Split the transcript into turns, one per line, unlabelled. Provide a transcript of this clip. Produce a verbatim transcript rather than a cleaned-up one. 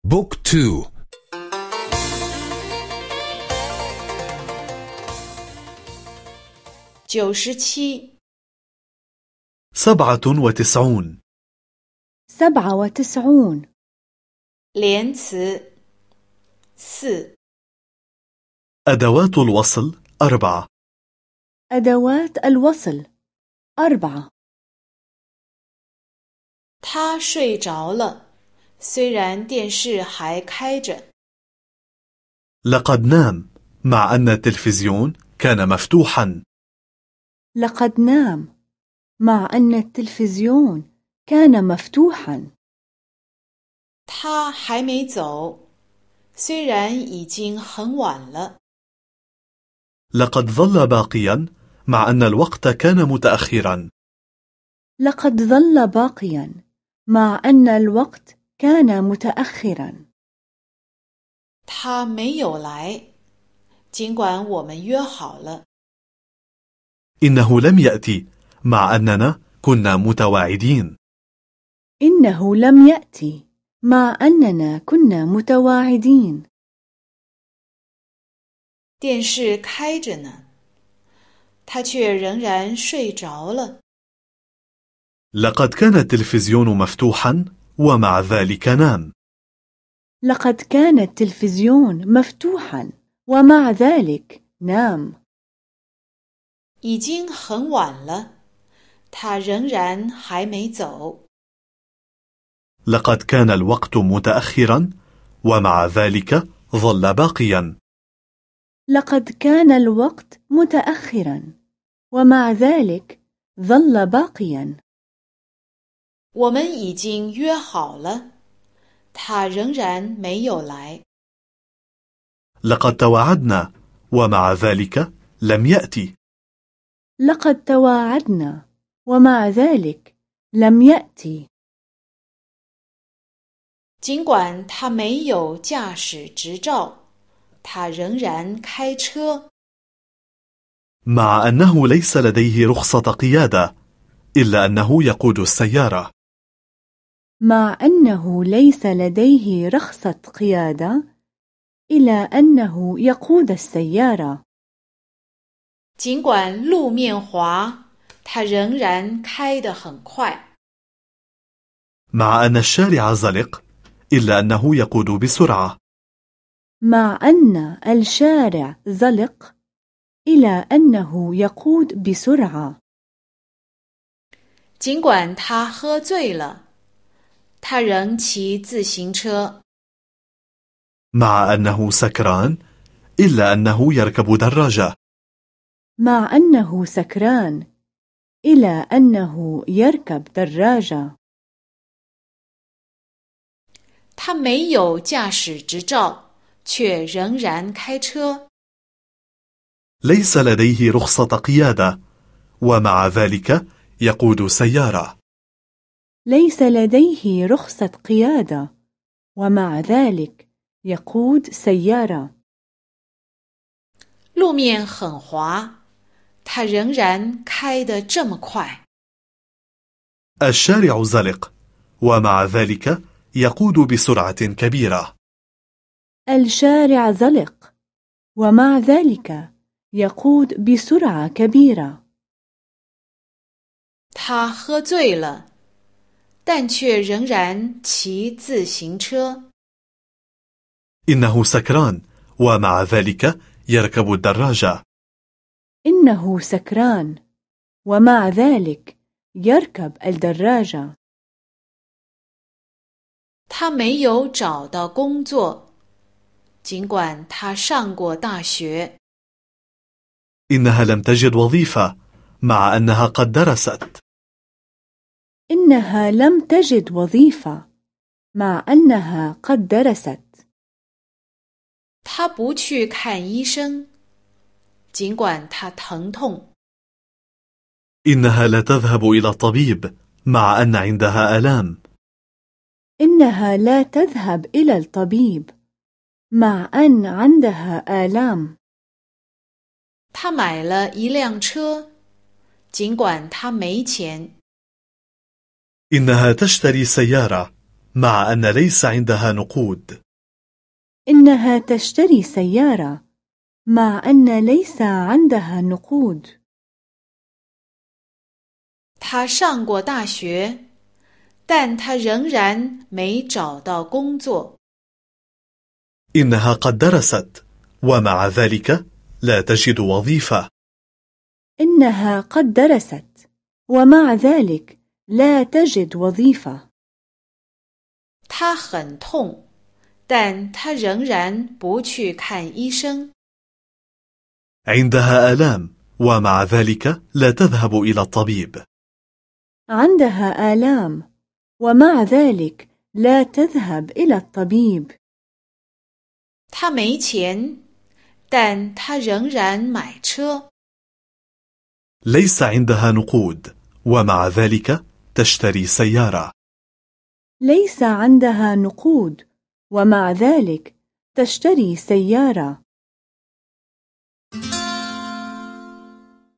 بوك تو.
九十七
سبعة وتسعون.
سبعة وتسعون.
连词四
أدوات الوصل أربعة.
أدوات الوصل أربعة.
他睡着了，虽然电视还开着。
لقد نام مع أن التلفزيون كان مفتوحا.
لقد نام مع أن التلفزيون كان مفتوحا.
他还没走，虽然已经很晚了。
لقد ظل باقيا مع أن الوقت كان متأخرا.
لقد ظل باقيا مع أن الوقت كان متأخرا.
他没有来，尽管我们约好了。
إنه لم يأتي مع أننا كنا متواعدين.
إنه لم يأتي مع أننا كنا متواعدين.
电视开着呢，他却仍然睡着了。
لقد كان التلفزيون مفتوحا ومع ذلك نام.
لقد كان التلفزيون مفتوحا ومع ذلك نام.
已经很晚了，他仍然还没走。
لقد كان الوقت متأخرا ومع ذلك ظل باقيا.
لقد كان الوقت متأخرا ومع ذلك ظل باقيا.
我们已经约好了，他仍然没有来。
لقد تواعدنا ومع ذلك لم يأتي.
لقد تواعدنا ومع ذلك لم يأتي.
尽管他没有驾驶执照，他仍然开车。
مع أنه ليس لديه رخصة قيادة إلا أنه يقود السيارة.
مع أنه ليس لديه رخصة قيادة إلى أنه يقود السيارة.
尽管路面滑，他仍然开得很快。
مع أن الشارع زلق إلا أنه يقود بسرعة.
مع أن الشارع زلق إلى أنه يقود بسرعة.
尽管他喝醉了，他仍骑自行车。
مع أنه سكران إلا أنه يركب دراجة.
مع أنه سكران إلى أنه يركب دراجة.
他没有驾驶执照，却仍然开车。
ليس لديه رخصة قيادة ومع ذلك يقود سيارة.
ليس لديه رخصة قيادة ومع ذلك يقود سيارة.
路面很滑，他仍然开得这么快。
الشارع زلق ومع ذلك يقود بسرعة كبيرة.
الشارع زلق ومع ذلك يقود بسرعة كبيرة.
他喝醉了，但却仍然骑自行车。
إنه سكران ومع ذلك يركب الدراجة.
إنه سكران ومع ذلك يركب الدراجة.
他没有找到工作，尽管他上过大学。
إنها لم تجد وظيفة مع أنها قد درست.
إنها لم تجد وظيفة مع أنها قد درست.
他不去看医生，尽管他疼痛。
إنها لا تذهب إلى الطبيب مع أن عندها آلام.
إنها لا تذهب إلى الطبيب مع أن عندها آلام.
他买了一辆车，尽管他没钱。
إنها تشتري سيارة مع أن ليس عندها نقود.
إنها تشتري سيارة مع أن ليس عندها نقود.
他上过大学，但他仍然没找到工作。
إنها قد درست ومع ذلك لا تجد وظيفة.
إنها قد درست ومع ذلك لا تجد وظيفة.
他很痛，但他仍然不去看医生。
عندها آلام ومع ذلك لا تذهب إلى الطبيب.
عندها آلام ومع ذلك لا تذهب إلى الطبيب.
他没钱，但他仍然买车。
ليس عندها نقود ومع ذلك تشتري سيارة.
ليس عندها نقود ومع ذلك تشتري سيارة.